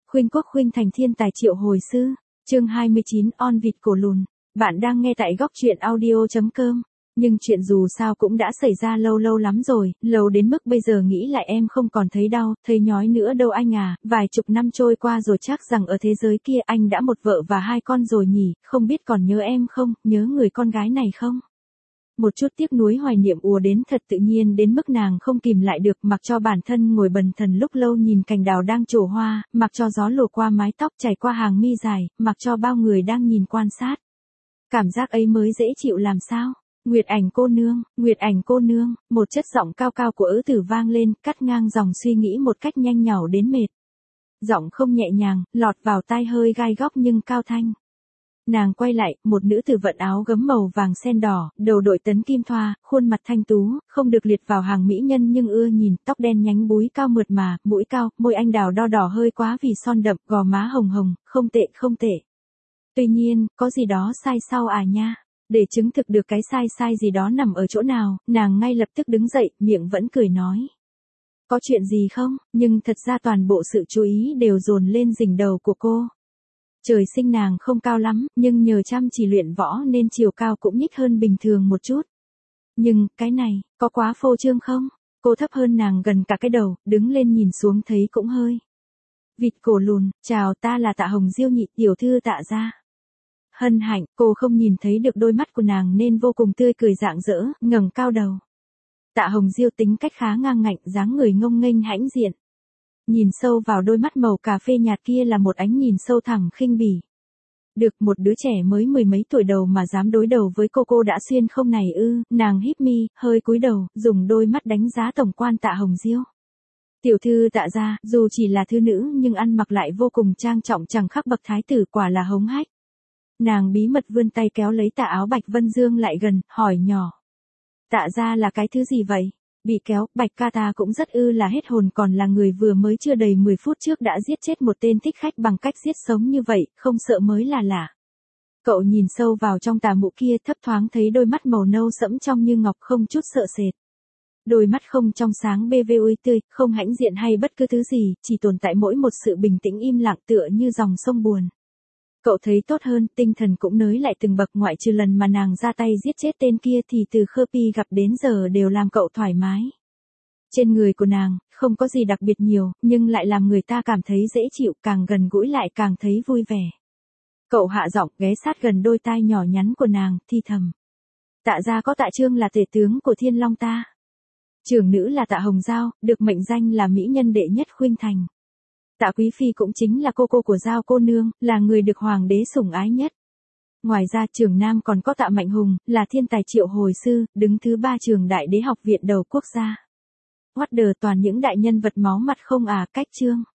Khuynh Quốc khuynh thành thiên tài triệu hồi sư, chương 29 on vịt cổ lùn. Bạn đang nghe tại góc truyện audio.com. Nhưng chuyện dù sao cũng đã xảy ra lâu lâu lắm rồi, lâu đến mức bây giờ nghĩ lại em không còn thấy đau, thấy nhói nữa đâu anh à, vài chục năm trôi qua rồi chắc rằng ở thế giới kia anh đã một vợ và hai con rồi nhỉ, không biết còn nhớ em không, nhớ người con gái này không? Một chút tiếc nuối hoài niệm ùa đến thật tự nhiên đến mức nàng không kìm lại được, mặc cho bản thân ngồi bần thần lúc lâu nhìn cành đào đang trổ hoa, mặc cho gió lùa qua mái tóc chảy qua hàng mi dài, mặc cho bao người đang nhìn quan sát. Cảm giác ấy mới dễ chịu làm sao? Nguyệt ảnh cô nương, một chất giọng cao cao của ứ tử vang lên, cắt ngang dòng suy nghĩ một cách nhanh nhảu đến mệt. Giọng không nhẹ nhàng, lọt vào tai hơi gai góc nhưng cao thanh. Nàng quay lại, một nữ tử vận áo gấm màu vàng sen đỏ, đầu đội tấn kim thoa, khuôn mặt thanh tú, không được liệt vào hàng mỹ nhân nhưng ưa nhìn, tóc đen nhánh búi cao mượt mà, mũi cao, môi anh đào đo đỏ hơi quá vì son đậm, gò má hồng hồng, không tệ. Tuy nhiên, có gì đó sai sau à nha. Để chứng thực được cái sai gì đó nằm ở chỗ nào, nàng ngay lập tức đứng dậy, miệng vẫn cười nói. Có chuyện gì không? Nhưng thật ra toàn bộ sự chú ý đều dồn lên đỉnh đầu của cô. Trời sinh nàng không cao lắm, nhưng nhờ chăm chỉ luyện võ nên chiều cao cũng nhích hơn bình thường một chút. Nhưng, cái này, có quá phô trương không? Cô thấp hơn nàng gần cả cái đầu, đứng lên nhìn xuống thấy cũng hơi. Vịt cổ lùn, chào, ta là Tạ Hồng Diêu nhị tiểu thư Tạ gia. Hân hạnh, cô không nhìn thấy được đôi mắt của nàng nên vô cùng tươi cười rạng rỡ, ngẩng cao đầu. Tạ Hồng Diêu tính cách khá ngang ngạnh, dáng người ngông nghênh hãnh diện. Nhìn sâu vào đôi mắt màu cà phê nhạt kia là một ánh nhìn sâu thẳm khinh bỉ. Được, một đứa trẻ mới mười mấy tuổi đầu mà dám đối đầu với cô đã xuyên không này ư? Nàng híp mi, hơi cúi đầu, dùng đôi mắt đánh giá tổng quan Tạ Hồng Diêu. Tiểu thư Tạ gia, dù chỉ là thư nữ nhưng ăn mặc lại vô cùng trang trọng chẳng khác bậc thái tử, quả là hống hách. Nàng bí mật vươn tay kéo lấy tà áo Bạch Vân Dương lại gần, hỏi nhỏ. Tạ gia là cái thứ gì vậy? Bị kéo, Bạch ca ta cũng rất là hết hồn, còn là người vừa mới chưa đầy 10 phút trước đã giết chết một tên thích khách bằng cách giết sống như vậy, không sợ mới là lạ. Cậu nhìn sâu vào trong tà mụ kia, thấp thoáng thấy đôi mắt màu nâu sẫm trong như ngọc, không chút sợ sệt. Đôi mắt không trong sáng BVUI tươi, không hãnh diện hay bất cứ thứ gì, chỉ tồn tại mỗi một sự bình tĩnh im lặng tựa như dòng sông buồn. Cậu thấy tốt hơn, tinh thần cũng nới lại từng bậc, ngoại trừ lần mà nàng ra tay giết chết tên kia thì từ Khơ Pi gặp đến giờ đều làm cậu thoải mái. Trên người của nàng, không có gì đặc biệt nhiều, nhưng lại làm người ta cảm thấy dễ chịu, càng gần gũi lại càng thấy vui vẻ. Cậu hạ giọng, ghé sát gần đôi tai nhỏ nhắn của nàng, thi thầm. Tạ gia có Tạ Trương là tể tướng của Thiên Long ta. Trưởng nữ là Tạ Hồng Giao, được mệnh danh là mỹ nhân đệ nhất khuynh thành. Tạ Quý Phi cũng chính là cô của Giao cô nương, là người được hoàng đế sủng ái nhất. Ngoài ra trưởng nam còn có Tạ Mạnh Hùng, là thiên tài triệu hồi sư, đứng thứ 3 trường đại đế học viện đầu quốc gia. What the, toàn những đại nhân vật máu mặt không à, cách Trương.